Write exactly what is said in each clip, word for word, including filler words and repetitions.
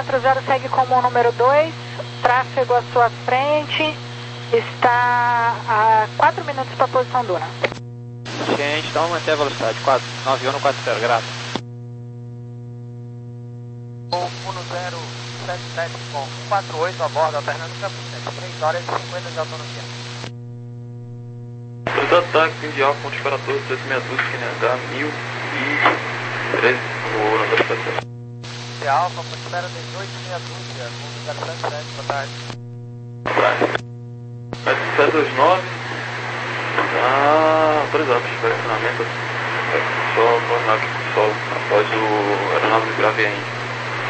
quatro zero segue como o número dois, tráfego à sua frente, está a quatro minutos para a posição Duna. Gente, então manter a velocidade, quatro nove um quatro zero, graças. um zero sete sete com quatro oito a bordo, alternando cem por cento, três horas e cinquenta de autonomia. Os ataques Indial, ponte para todos, três meia dúzia, Q N H, mil e treze, o Nandor Pacific. De Alfa, ponte espera dezoito meia dúzia, com zero sete sete, boa tarde. Boa tarde. sete dois nove, ah, autorizado para estacionamento, só tornar aqui pro solo, após o aeronave grave ainda.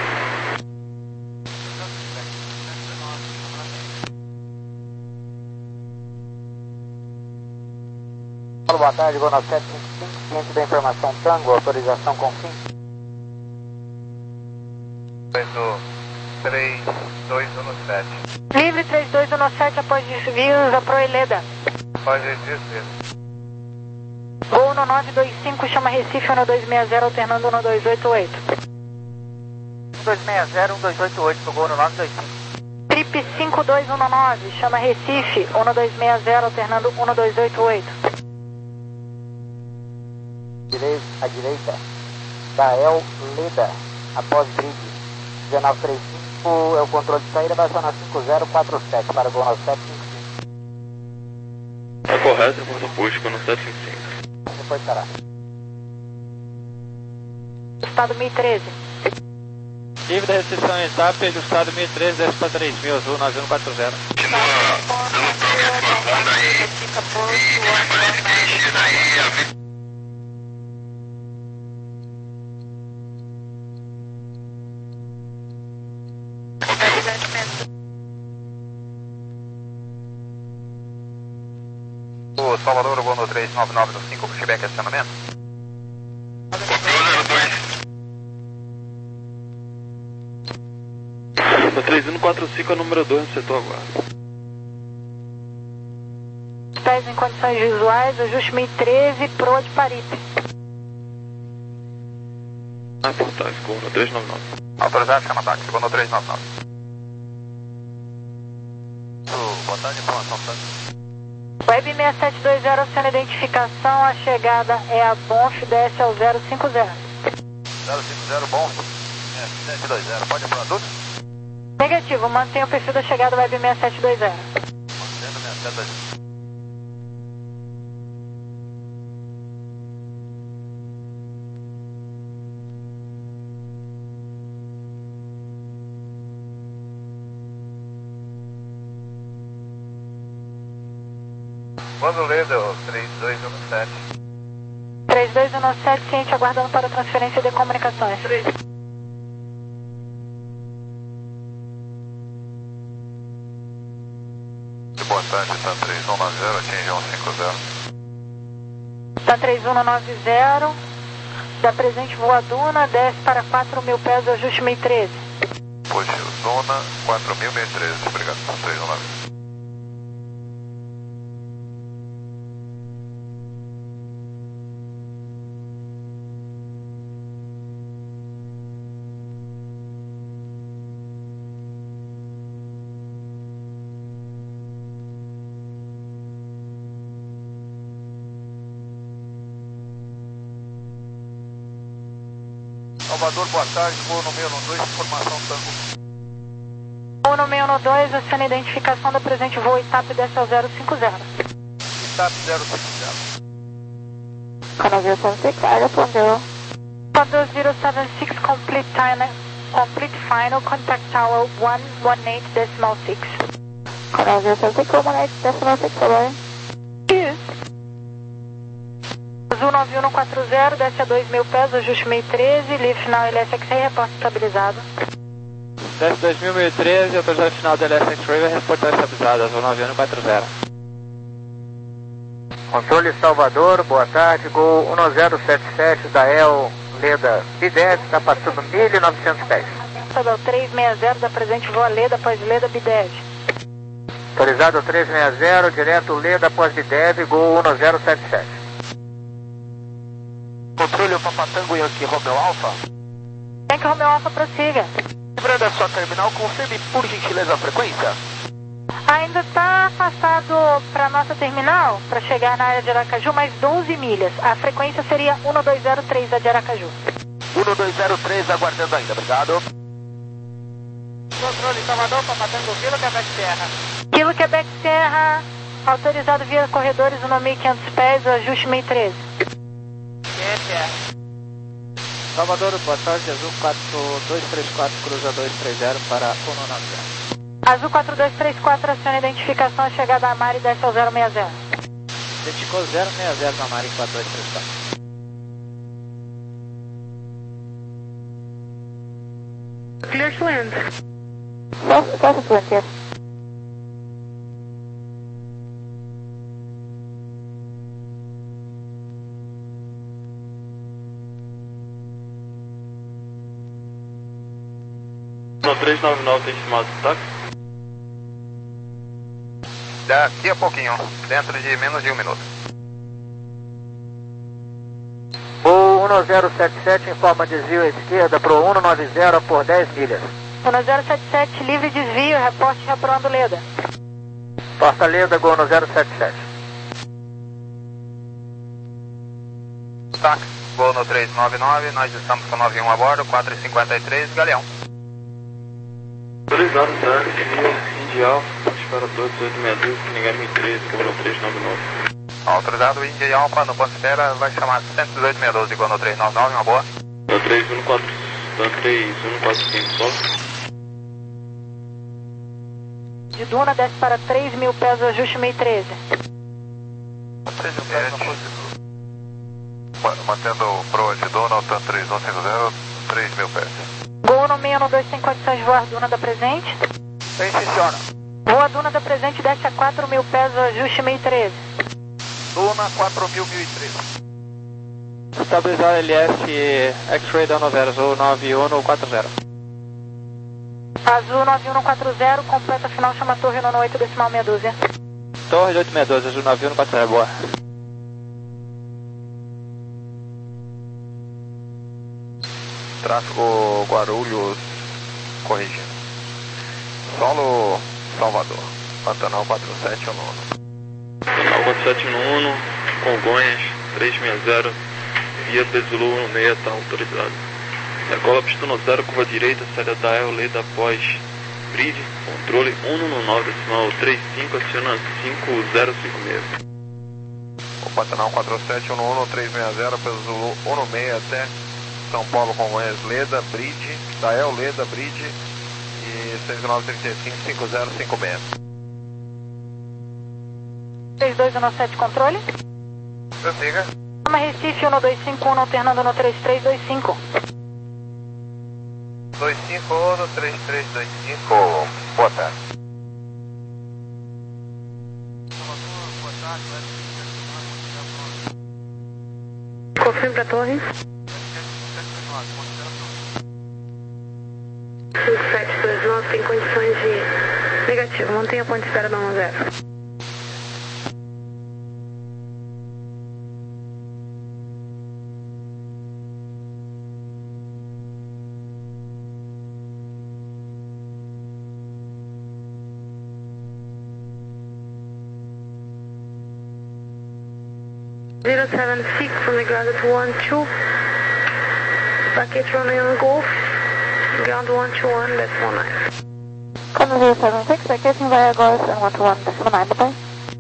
Boa tarde, Gol nove sete cinco cinco, ciente da informação Tango, autorização com fim. três dois um sete. Livre três dois um sete após desvios a Proeleda. Após desvios. Gol no nove dois cinco, chama Recife um dois seis zero, alternando um dois oito oito. um dois seis zero, um dois oito oito, pro Gol no nove dois cinco. Trip cinco dois um nove, chama Recife um dois seis zero, alternando um dois oito oito. Direita, à direita, Dael Leda, após grid, dezenove trinta e cinco, é o controle de saída, vai acionar cinco zero quatro sete para o Gol nove sete cinco cinco. Tá correto, reporta posto, Gol nove sete cinco cinco. Depois estará. Estado mil e treze. Livre da restrição em etapa, do estado mil e treze, desce para três mil, azul nove um quatro zero. Continua dando progresso na onda aí, e permanece preenchida aí, a O Salvador, o Gol no três nove nove cinco, pushback acionamento. zero dois. Tá três um quatro cinco, é o número dois no setor agora. Pés em condições visuais, ajuste mil e treze, proa de Paripe. Ah, portais, Gol no três nove nove. Autorizado, chama táxi, Gol no três nove nove. Boa tarde, informação Tango. Web seis sete dois zero, aciona identificação, a chegada é a Bonf, desce ao zero cinco zero. zero cinco zero, bom. É, sete dois zero, pode ir para adulto? Negativo, mantenha o perfil da chegada Web seis sete dois zero. Mantendo minha seta de... Quando lê, deu três dois um sete. três dois um sete, ciente, aguardando para transferência de comunicações. Boa tarde, está três um nove zero, atinge um cinco zero. Está três um nove zero, da presente voa Duna, desce para quatro mil pés, ajuste mil e treze. Puxa, Duna, quatro mil e treze, obrigado, três um nove. Salvador, boa tarde, voo no meio no dois, informação Tango. Voo no meio no dois, aciona a identificação da presente voo I T A P, desce ao zero cinco zero. I T A P zero cinco zero. Canal sete seis, respondeu. Salvador zero sete seis, complete, time, complete final, contact tower one one eight decimal six. Canal sete seis, one eight decimal six, hello. Azul nove um quatro zero, desce a dois mil pés, ajuste mil e treze, livre final L S X-Ray, reporte estabilizado. Desce dois mil e treze, autorizado final da L S X-Ray, vai reportar estabilizado, azul nove um quatro zero. Controle Salvador, boa tarde, Gol um zero sete sete, Dael Leda, B dez, está passando mil e novecentos pés. Sobe ao três seis zero, da presente voa Leda, após Leda, B dez. Autorizado três seis zero, direto Leda, após B dez, Gol um zero sete sete. Controle Papa Tango Yankee Romeo Alpha. Yankee Romeo Alpha, prossiga. Lembrando a sua terminal, confirme por gentileza a frequência. Ainda está afastado para nossa terminal, para chegar na área de Aracaju, mais doze milhas. A frequência seria um dois zero três da de Aracaju. um dois zero três, aguardando ainda, obrigado. Controle Salvador, para Matango Vila, Quebec Serra. Kilo Quebec Serra, autorizado via corredores no mil e quinhentos pés, ajuste mil e treze. Q S R. Salvador, boa tarde, Azul quatro dois três quatro, cruza dois três zero para um nove zero. Azul quatro dois três quatro, aciona identificação, chegada a Mari, desce ao zero seis zero. Identificou zero seis zero na Mari quatro dois três quatro. Clear to land. South to land, yes. No três nove nove tem estimado de táxi? Daqui a pouquinho, dentro de menos de um minuto. O um zero sete sete informa desvio à esquerda para o um nove zero por dez milhas. um zero sete sete, livre desvio, reporte reprando Leda. Porta Leda, Gol um zero sete sete. Táxi, voo no três nove nove, nós estamos com nove um a bordo, quatro e cinquenta e três, Galeão. Autorizado, táxi, Indial, disparador dezoito sessenta e dois, ninguém mil e treze, voo três nove nove. Autorizado, Índia e Alfa, no ponto de espera, vai chamar cento e dezoito sessenta e dois, igual no três nove nove, uma boa. No três um quatro, três um quatro cinco, só. De Duna, desce para três mil pés, ajuste mil e treze. três mil pés, mantendo o Pro de Duna, Altan três um cinco zero, três mil pés. Gol no seis um dois tem condições de voar Duna da presente. Bem, funciona. Voa Duna da presente, desce a quatro mil pés, ajuste mil e treze. Duna quatro mil, mil e treze. Estabilizar L S X-Ray da Nova Azul nove um quatro zero. Azul nove um quatro zero, completa final, chama torre nono oito decimal meia dúzia. Torre oito seis dois, Azul nove um quatro zero, boa. Tráfego Guarulhos, corrigindo. Solo Salvador, Pantanal quatro sete um um. Pantanal quatro sete um um, Congonhas três seis zero, via Zulu um seis, está autorizado. Decola pistão zero, curva direita, saída da E O, Leda após bridge, controle um nove decimal três cinco, aciona cinco zero cinco seis. O Pantanal quatro sete um um, três seis zero, pelo Zulu um seis até São Paulo, Congonhas, Leda, bridge, da E O, Leda, bridge e seis nove três cinco, cinco zero cinco seis. três dois um sete, controle. Prossiga. Chama Recife um dois cinco um, alternando no três três dois cinco. dois cinco um, três três dois cinco, boa tarde. Confirme para a torre. cinco sete dois nove tem condições de... Negativo, mantenha a ponte de espera da um zero. zero seven six from the ground at one two. Packet running on Golf. Ground one two one, that's one nine. Come zero seven six, packaging via Golf and one two one, that's one nine, bye.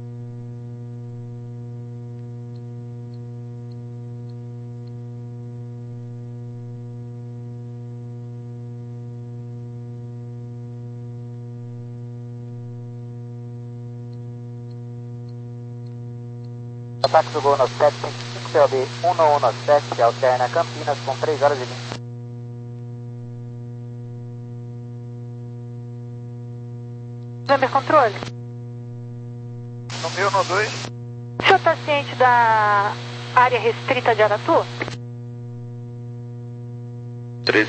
Ataque do Gol no sete cinco cinco, C O B um um sete, alterna Campinas com três horas e vinte. November controle. No mil, no dois. O senhor está ciente da área restrita de Aratu? treze.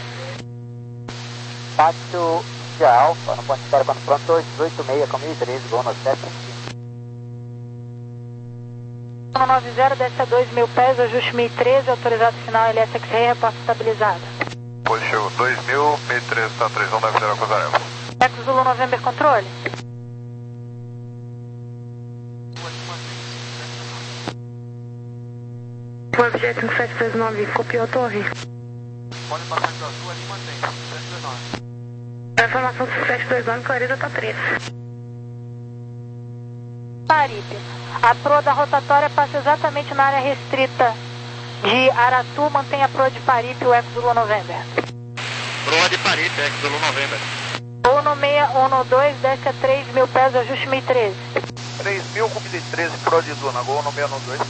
Pátio de Alfa, no ponto de espera quando pronto, dezoito seis com mil e treze, Gol no sete cinco cinco. um nove zero, desce a dois mil pés, ajuste mil e treze, autorizado final L S X-Ray, reporte estabilizado. Positivo, dois mil, meio três, tá três um nove zero, cruzar Evo. Eco Zulu November controle. O objeto cinco sete dois nove, copiou a torre. Pode passar de azul ali e mantém, cinco sete dois nove. A informação cinco sete dois nove, clareza tá três. Paripe. A proa da rotatória passa exatamente na área restrita de Aratu, mantém a proa de Paripe, o Eco Zulu November. Proa de Paripe, Eco Zulu November. Uno seis, Uno dois, desce a três mil pés, ajuste mil e treze. três mil com mil e treze, proa de zona, Gol Uno seis, Uno dois.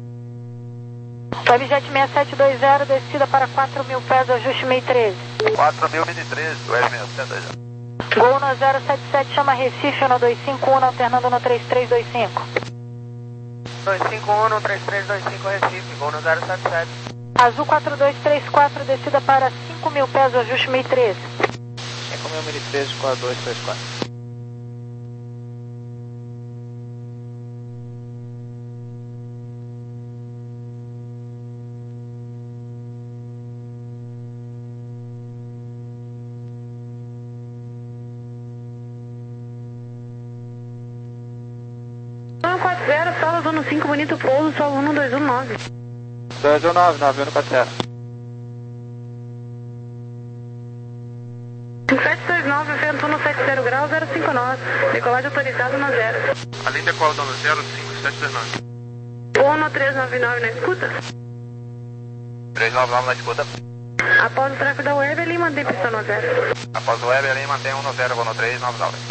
Webjet seis sete dois zero, descida para quatro mil pés, ajuste mil e treze. quatro mil, mil e treze, Web seis sete dois zero. Gol Uno zero sete sete, chama Recife, Uno dois cinco um, alternando no três três dois cinco. dois cinco um, três três dois cinco Recife, Gol no zero sete sete. Azul quatro dois três quatro, descida para cinco mil pés, ajuste mil e treze. cinco mil, mil e treze, quatro dois três quatro. um quatro zero, solo zona cinco, bonito pouso, solo um dois um nove. dois um nove, nove um quatro zero. cinco sete dois nove, vento um sete zero graus, zero cinco nove. Decolagem autorizado na zero. Além da qual dando zero cinco sete dois nove. Uno três nove nove na escuta. três nove nove na escuta. Após o tráfego da web, ele mantém pistão no zero. Após o web, ele mantém um no zero, Gol no três nove nove.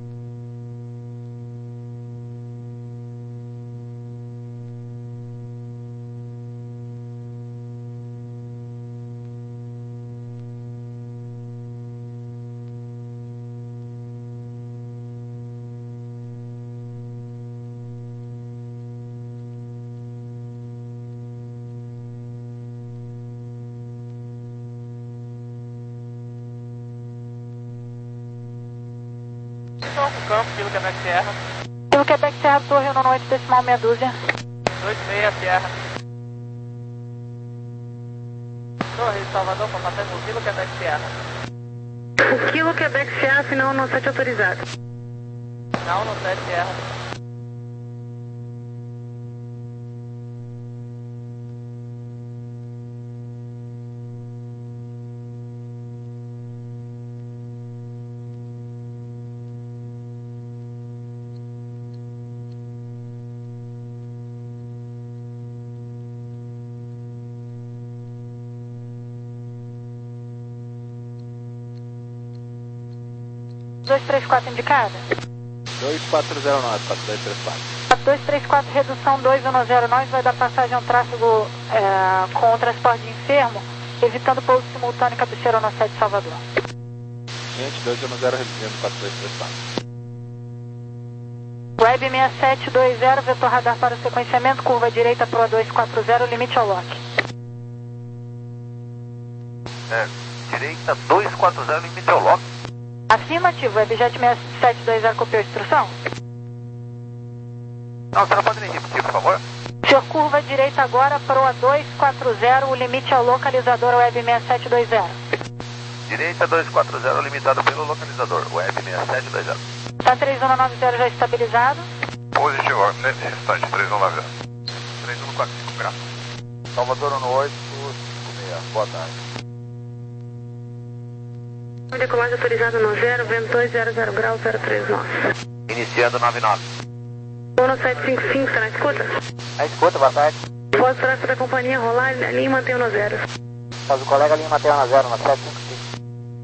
Campo, Kilo Quebec Sierra. Kilo Quebec Sierra, torre Uno oito, decimal meia dúzia. dois seis, Sierra. Torre Salvador, para passar no Kilo Quebec Sierra. O Kilo Quebec Sierra, final Uno sete autorizado. Final Uno sete, Sierra. dois três quatro indicada. dois quatro zero nove, quatro dois três quatro. dois três quatro, redução dois um zero nove, vai dar passagem ao tráfego é, com o transporte de enfermo, evitando pouso simultâneo cabeceira Uno sete Salvador. Gente, dois um zero reduzindo, quatro dois três quatro. Web seis sete dois zero, vetor radar para o sequenciamento, curva direita Proa dois quatro zero, limite ao lock. É, direita dois quatro zero, limite ao lock. Afirmativo, Webjet seis sete dois zero, copiou a instrução? Não, você não pode nem repetir, por favor? Senhor, curva direita agora, Proa dois quatro zero, o limite ao localizador Web seis sete dois zero. Direita dois quatro zero, limitado pelo localizador, Web seis sete dois zero. Tá três um nove zero já estabilizado. Positivo, nesse instante, três um nove zero. três um quatro cinco graus. Salvador Uno oito, cinco seis, boa tarde. Decolagem autorizada no zero, vento dois zero zero graus, zero três nove. Iniciando nove nove. Uno sete cinco cinco, está na escuta? Na escuta, boa tarde. Após o tráfego da companhia rolar, linha e mantém no zero. Faz o colega linha mantém no zero, na sete cinco cinco.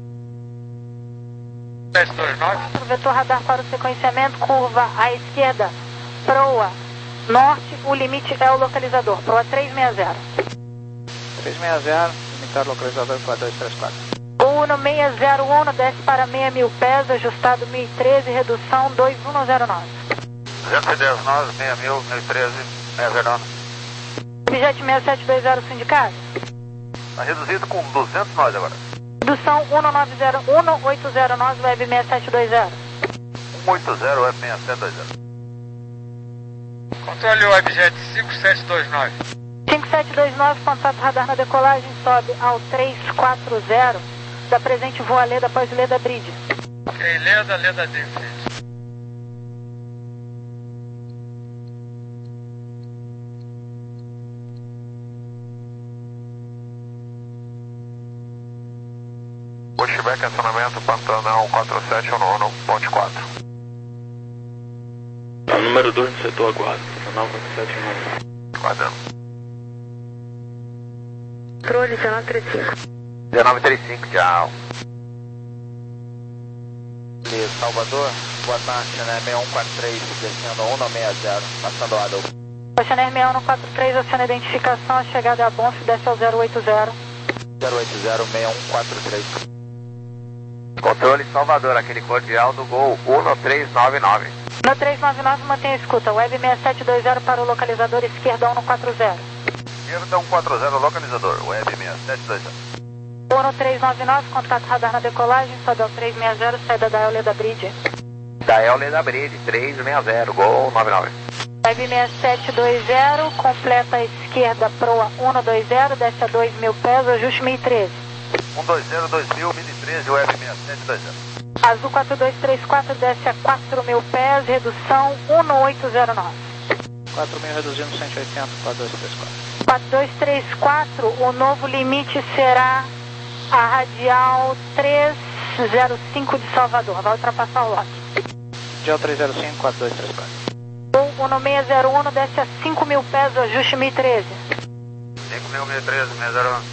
sete dois nove. Vetor radar para o sequenciamento, curva à esquerda, Proa norte, o limite é o localizador, Proa três seis zero. três seis zero, limitar localizador quatro dois três quatro. Uno seis zero um, desce para seis mil pés, ajustado mil e treze, redução dois um zero nove. duzentos e dez nós, seis mil, mil e treze, seis zero nove. Objeto seis sete dois zero, sindicato. Está reduzido com duzentos nós agora. Redução um nove zero um oito zero nove, Web seis sete dois zero. um oito zero, Web seis sete dois zero. Controle Webjet cinco sete dois nove. cinco sete dois nove, contato radar na decolagem, sobe ao três quatro zero, da presente voa Leda após Leda Bridge. Ok, Leda, Leda Dirce. Pushback, acionamento Pantanal quatro sete um nove, ponte quatro. Tá, número dois no setor aguardo, Pantanal quatro sete um nove. Aguardando. Controle dezenove trinta e cinco. dezenove trinta e cinco, tchau. Salvador, boa tarde, né? seis um quatro três, descendo a um nove seis zero, passando a Adolfo. Oceaner seis um quatro três, aciona a identificação, a chegada é a Bonf, desce ao zero oito zero. zero oito zero, seis um quatro três. Controle Salvador, aquele cordial do Gol um três nove nove. No três nove nove, mantenha a escuta. Web seis sete dois zero para o localizador esquerdão no quatro zero. Esquerda um quatro zero, localizador, Web seis sete dois zero. um três nove nove, contato radar na decolagem, sobe ao três seis zero, saída da Leda Bridge. Da Leda Bridge, três seis zero, Gol nove nove. Web seis sete dois zero, completa a esquerda, proa um dois zero, desce a dois mil pés, ajuste mil e treze. um dois zero, dois mil, mil e treze, Web seis sete dois zero. Azul quatro dois três quatro, desce a quatro mil pés, redução um oito zero nove. quatro mil reduzindo cento e oitenta, quatro dois três quatro. quatro dois três quatro, o novo limite será a radial trezentos e cinco de Salvador, vai ultrapassar o lote. Gel três zero cinco, quatro dois três quatro. O seis zero um, desce a cinco mil pés, o ajuste mil e treze. cinco mil, mil e treze, seis zero um.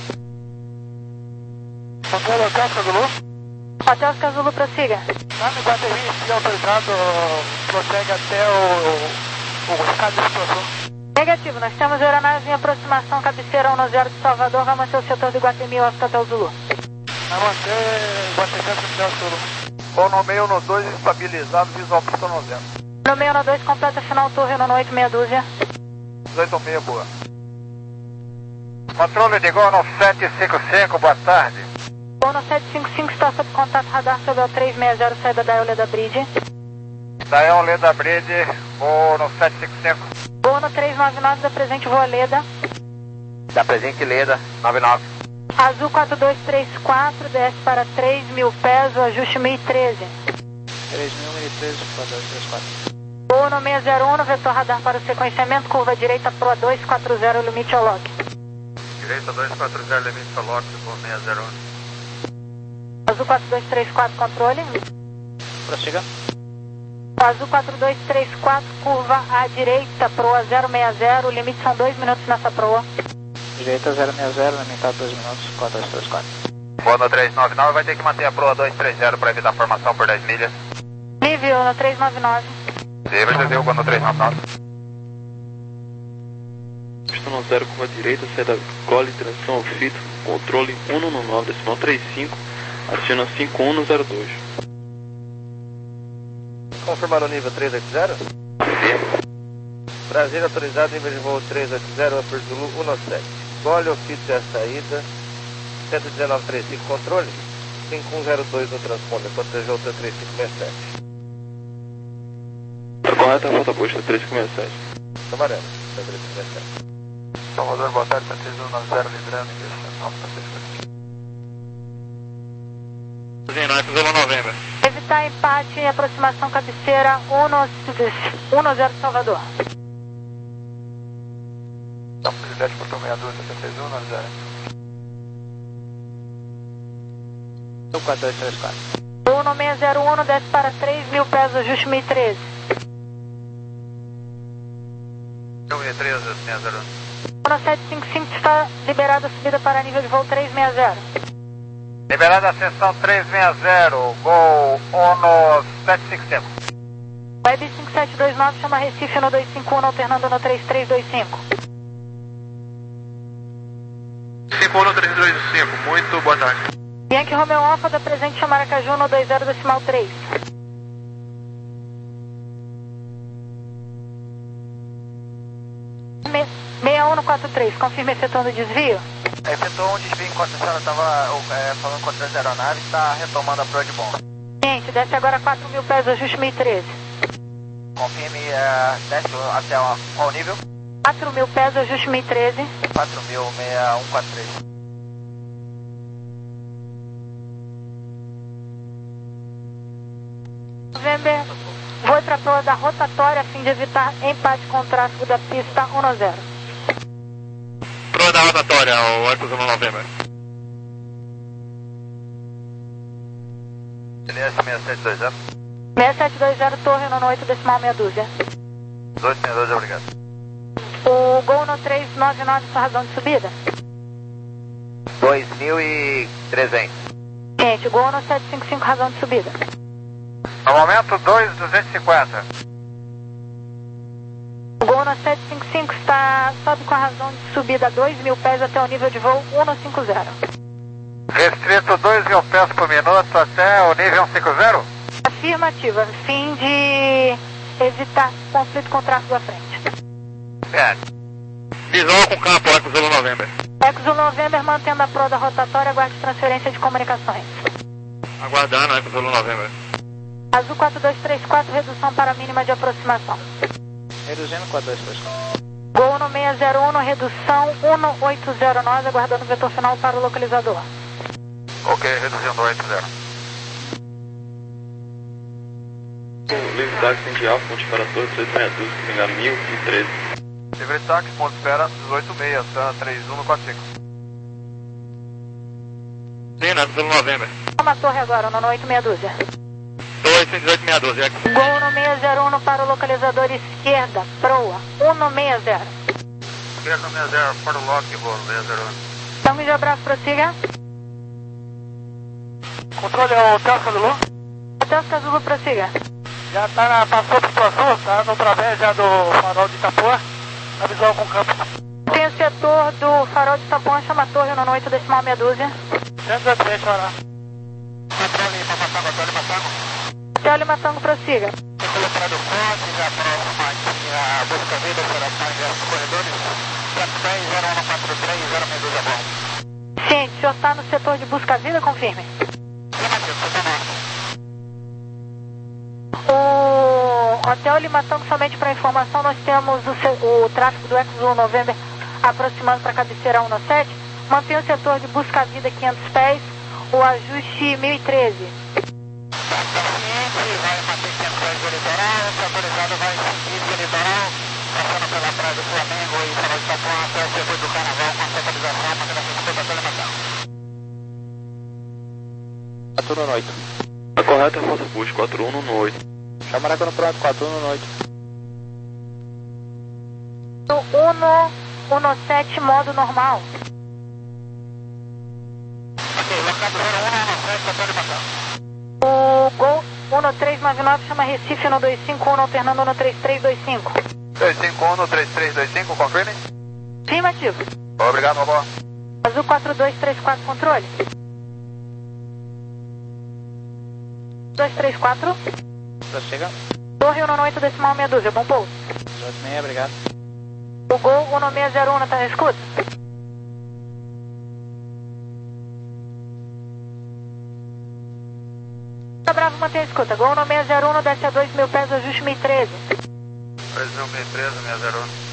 Controle Hotel Oscar Zulu. Hotel Oscar Zulu, prossiga. Nome Guatemi, se autorizado, prossegue até o, o escada de explosão. Negativo, nós temos aeronave em aproximação, cabeceira um zero de Salvador, vai manter o setor de Guatemi, Oscar Hotel Zulu. Vai manter Guatemi, Hotel Zulu. Ou no meio no dois, estabilizado, visual pista noventa. No meio no dois, completa final torre no oito meia dúzia. dezoito seis, boa. Controle de Gol no sete cinco cinco, boa tarde. Gol no sete cinco cinco, está sob contato radar sobre o três seis zero, saída da Leda Bridge. Da Leda Bridge, Gol no sete cinco cinco. Gol no três nove nove, da presente voa Leda. Da presente Leda, nove nove. Azul quatro dois três quatro, desce para três mil pés, o ajuste mil e treze. três mil, mil e treze, quatro dois três quatro. Gol no seis zero um, vetor radar para o sequenciamento, curva direita, proa dois quatro zero, limite ao log. Direita dois quatro zero, limite ao log, Gol seis zero um. Azul quatro dois três quatro, controle. Prossiga. Azul quatro dois três quatro, curva à direita, proa zero seis zero, limite são dois minutos nessa proa. Direita zero seis zero, limitado dois minutos, quatro dois três quatro. Boa no três nove nove, vai ter que manter a proa dois três zero para evitar a formação por dez milhas. Livre no três nove nove. Livre, desceu, boa no três nove nove. Pista no zero, curva direita, saída gole, direção ao fito, controle um nove nove, decimal trinta e cinco, aciona cinco um zero dois. Confirmar o nível três oito zero? Brasília autorizado, nível de voo três oito zero, Upper Zulu um sete. Gole o fito da saída, cento e dezenove trinta e cinco, controle, cinco um zero dois no transponder, protegeu o três cinco seis sete. Tá correta a rota posta três cinco seis sete. Amarelo, três cinco seis sete. Salvador, boa tarde, três um nove zero, liderando, ingressão, Pacífico. Zinaipe, Zulu November. Evitar empate e aproximação cabeceira um zero Salvador. Então, Presidente, portão seis dois, setenta e um, nove zero. quatro dois três quatro. Uno seis zero um, desce para três mil pés, ajuste mil e treze. mil e treze, seis zero um. Uno sete cinco cinco, está liberada a subida para nível de voo três seis zero. Liberada a seção três seis zero, Gol Ono sete cinco cinco. Web cinco sete dois nove, chama Recife no dois cinco um, alternando no três três dois cinco. cinco um no três dois cinco, muito boa tarde. Yankee Romeo Alpha, da presente chama Aracaju no dois zero decimal três. seis um no quatro três, confirma efetuando desvio. Efetuou um desvio enquanto a senhora estava é, falando com outras aeronaves, está retomando a proa de bomba. Gente, desce agora quatro mil pés, ajuste mil e treze. Confirme, é, desce até qual nível? quatro mil pés, ajuste mil e treze. quatro mil, seis um quatro três. November, voe para a proa da rotatória a fim de evitar empate com o tráfego da pista um zero. Proa da rotatória, o Eco Zulu November. L S seis sete dois zero. seis sete dois zero, torre no oito, decimal meia dúzia. dois seis dois, obrigado. O Gol no três nove nove, sua razão de subida? dois mil e trezentos. Gente, Gol no sete cinco cinco, razão de subida. No momento, dois duzentos e cinquenta. O Gol no sete cinco cinco está, sobe com a razão de subida dois mil pés até o nível de voo cento e cinquenta. Restrito dois mil pés por minuto até o nível cento e cinquenta? Afirmativa, a fim de evitar conflito com o tráfego à frente. É. Visual com campo, Eco Zulu November. Eco Zulu November, mantendo a proa da rotatória, aguarde transferência de comunicações. Aguardando, Eco Zulu November. Azul quatro dois três quatro, redução para a mínima de aproximação. Reduzindo quatro dois três quatro. Gol no seis zero um, redução um oito zero nove, aguardando o vetor final para o localizador. Ok, reduzindo oito zero. Livre táxi de Alfa, ponte para torre, dezoito meia dúzia, pinga mil e treze. Livre táxi, ponto espera, dezoito seis, tá? três um no quatro cinco. Sim, Eco Zulu November. Toma torre agora, no oito meia dúzia. dois seis oito seis doze, Eco. Gol no seis zero um para o localizador esquerda, proa, cento e sessenta. Esquerda seis zero, para o lock, voo seis zero um. Então, de abraço, prossiga. Controle ao Telca Zulu. Até os Zulu, prossiga. Já tá na, passou pro Sul, tá no través já do farol de Itapuã, na visual com campo. Tem o setor do farol de Itapuã, chama a torre no oito, decimal meia dúzia. cento e três, hora. Controle para Matango, controle Matango. Tele Matango, prossiga. Circulo para do Conde, já próxima aqui a busca vida, operação ingresso dos corredores. sete dez, zero um quatro três, zero seis dois, é bom. Gente, o senhor está no setor de busca-vida, confirme. O Hotel Limatango, somente para informação, nós temos o, o tráfego do Eco Zulu November aproximando para a cabeceira cento e sete. Mantém o setor de busca-vida quinhentos pés, o ajuste mil e treze. Vai manter quinhentos pés do litoral, o autorizado vai seguir do litoral, passando pela praia do Flamengo e farol de Itapuã até o setor do Carnaval com a centralização, mantendo a frente do Hotel Limatango. quatro um no oito. A correta é a Força Push, quatro um no oito. Chama no pronto, quatro um no oito. O cento e sete, modo normal. Ok, locado zero um no sete, Hotel Limatango. O Gol cento e três nove nove chama Recife no dois cinco um, alternando no três três dois cinco. dois cinco um no três três dois cinco, confirme? Afirmativo. Obrigado, Robó. Azul quatro dois três quatro, controle. dois três quatro. Prossiga. Torre cento e oito, decimal meia dúzia, bom pouso. dezoito seis, obrigado. O Gol cento e seis zero um, tá na escuta? Tá bravo, mantém a escuta. Gol cento e seis zero um, desce a dois mil pés, ajuste mil e treze. dois mil e treze, seis zero um.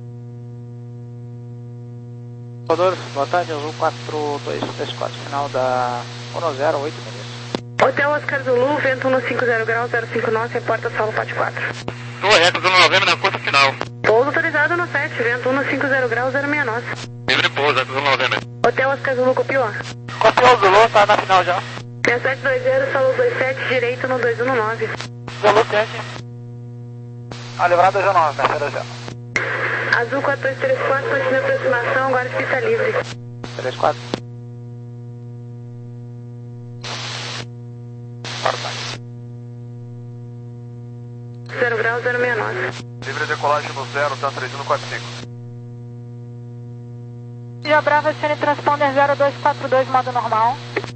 Rodolfo, boa tarde, Azul quatro dois três quatro, final da cento e oito, beleza. Hotel Oscar Zulu, vento cento e cinquenta graus, zero cinco nove, reporta solo Pat quatro. Torre, Eco Zulu November na curta final. Pouso autorizado no sete, vento cento e cinquenta graus, zero seis nove. Livre pouso, Eco Zulu November. Hotel Oscar Zulu, copiou. Copiou o Zulu, tá na final já. seis sete dois zero, solo dois sete, direito no dois um nove. Zulu sete. A livrada já não, terceira já. Azul quatro dois três quatro, continua a aproximação, agora pista livre. três quatro. zero graus, zero seis nove. Livre decolagem no zero, tá três um no quatro cinco. Já Brava, Cine Transponder zero dois quatro dois, modo normal.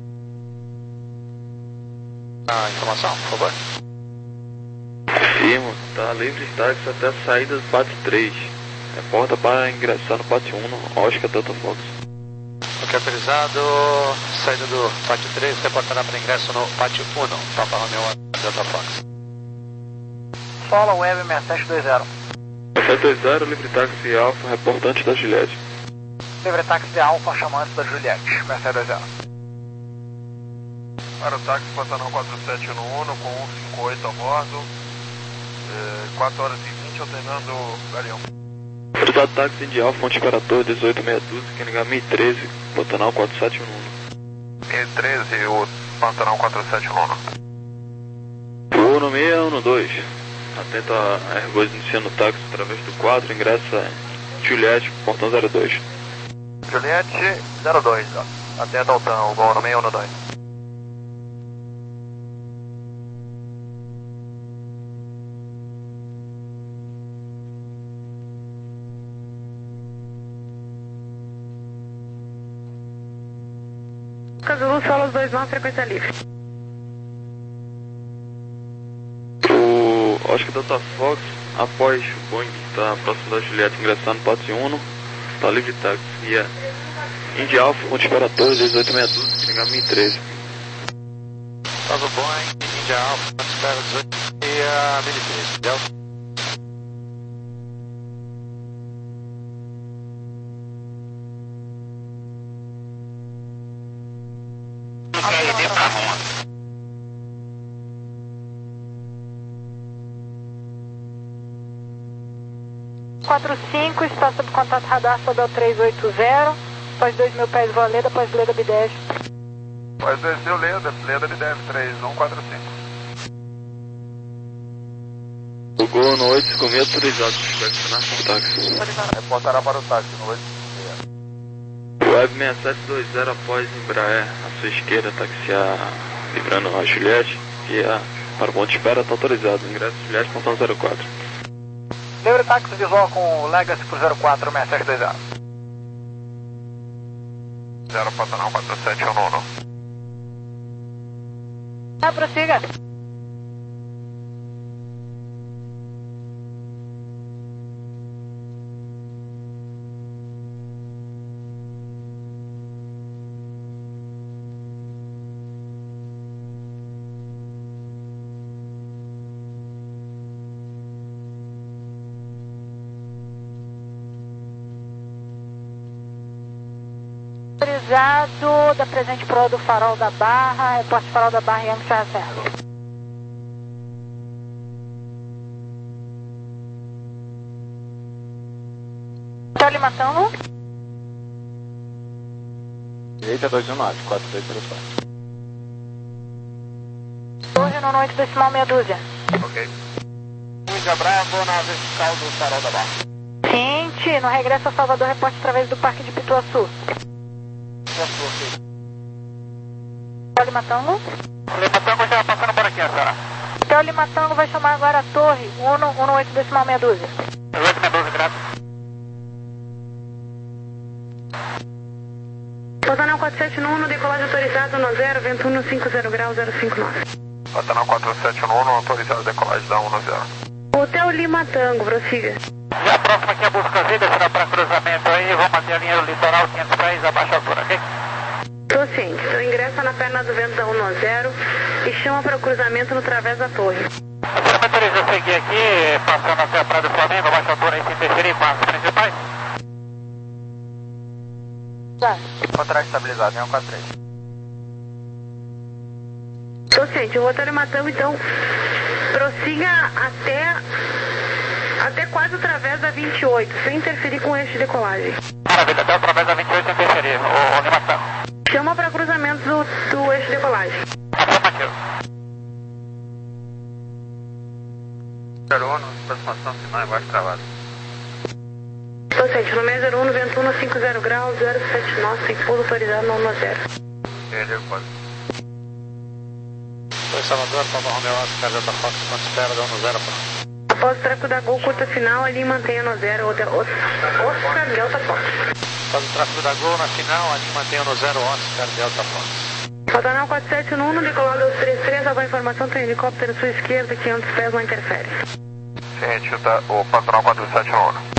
Ah, informação, por favor. Firmo, tá livre táxi até a saída do pátio três. É porta para ingressar no pátio um, no Oscar Delta Fox. Ok, autorizado. Saída do pátio três, reportará para ingresso no pátio um, Papa Romeo Delta Fox. Solo Web seis sete dois zero. sete dois zero, livre táxi Alfa, reportante da Juliette. Livre táxi Alfa, chamante da Juliette, sete dois zero. Para o táxi Pantanal quatro sete um um com cento e cinquenta e oito a bordo, eh, quatro horas e vinte, alternando Galeão. Autorizado táxi Indy Alfa, Monte Imperator, dezoito meia dúzia, Q N H mil e treze, Pantanal quatro sete um um. mil e treze, o Pantanal quatro sete um um. O uno seis um dois, atento a Airbus iniciando o táxi através do quadro, ingressa Juliette, portão zero dois. Juliette zero dois, atento ao TAM, o uno seis um dois. Zulu, Solos dois nove, frequência livre. O Oscar Delta Fox, após o Boeing, está próximo da Juliette, ingressando no Pato Uno, está livre táxi, via Indy Alfa, Monte Imperator, dezoito meia dúzia, Q N H mil e treze. Salve Boeing, Indy Alfa, Monte Imperator, dezoito meia mil e treze, Delta. quatro cinco, está sob contato radar Sobel três oito zero, após dois mil pés voa Leda, após Leda Bideve. Após desceu Leda, Leda Bideve três um quatro cinco. O Gol no oito cinco seis, autorizado, flexionar para o táxi. Reportará para o táxi no oito cinco seis. Web seis sete dois zero, após Embraer, à sua esquerda, taxiar, livrando a Juliette, via para o ponto de espera, está autorizado, ingresso Juliette, pontão zero quatro. Livre táxi visual com o Legacy por zero quatro, seis sete dois zero. zero Pantanal quatro sete um um. Ah, prossiga. Autorizado da presente proa do Farol da Barra, reporte Farol da Barra e Yankee Reserva. Hotel Lima Tango. Direita dois um nove, quatro dois zero quatro. Torre no oito decimal meia dúzia. Ok. Índia Bravo, na vertical do Farol da Barra. Quinte, no regresso a Salvador, reporte através do Parque de Pituaçu. Hotel Lima Tango. Lima Tango já passando por aqui, senhora. Hotel Lima Tango vai chamar agora a Torre, um oito decimal meia dúzia. oito meia dúzia, graças. Pantanal quatro sete um um, decolagem autorizado no zero, vento um cinco zero graus, zero cinco nove. Pantanal quatro sete um um, autorizado decolagem da um zero. Hotel Lima Tango, prossiga. Já próximo aqui a Buscavida, será para cruzamento aí, vou manter a linha do litoral quinhentos pés abaixo a altura, ok? Tô ciente, então ingressa na perna do vento da um zero e chama para o cruzamento no través da torre. Você me autoriza a seguir aqui, passando até a Praia do Flamengo, abaixo a altura, e se interferir com as principais? Tá. Contrato estabilizado, em um quatro três. Tô ciente, o Hotel Lima Tango, então, prossiga até, até quase através da vinte e oito, sem interferir com o eixo de decolagem. Maravilha, até através da vinte e oito sem interferir, o Lima Tango. Chama para cruzamento do, do eixo de decolagem. Afirmativo. zero um, aproximação final embaixo travado. Tô ciente, no seis zero um, vento um cinco zero graus, zero sete nove, sem pouso autorizado no um zero. Ele pode. Oi, Salvador, Papa Romeo Oscar, Delta Fox, quanto espera da um zero, pronto. Após o treco da Gol, curta final, ali mantém no zero, Hotel Oscar, Delta Fox. Após o tráfego da Gol, na final, ali mantém no zero, Oscar, Delta Fox. Pantanal quatro sete um um, decolado aos três três, a informação tem helicóptero à sua esquerda, quinhentos pés, não interfere. Ciente, tá, o Pantanal quatro sete um um.